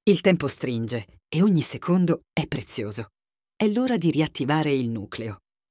Il tempo stringe e ogni secondo è prezioso. È l'ora di riattivare il nucleo.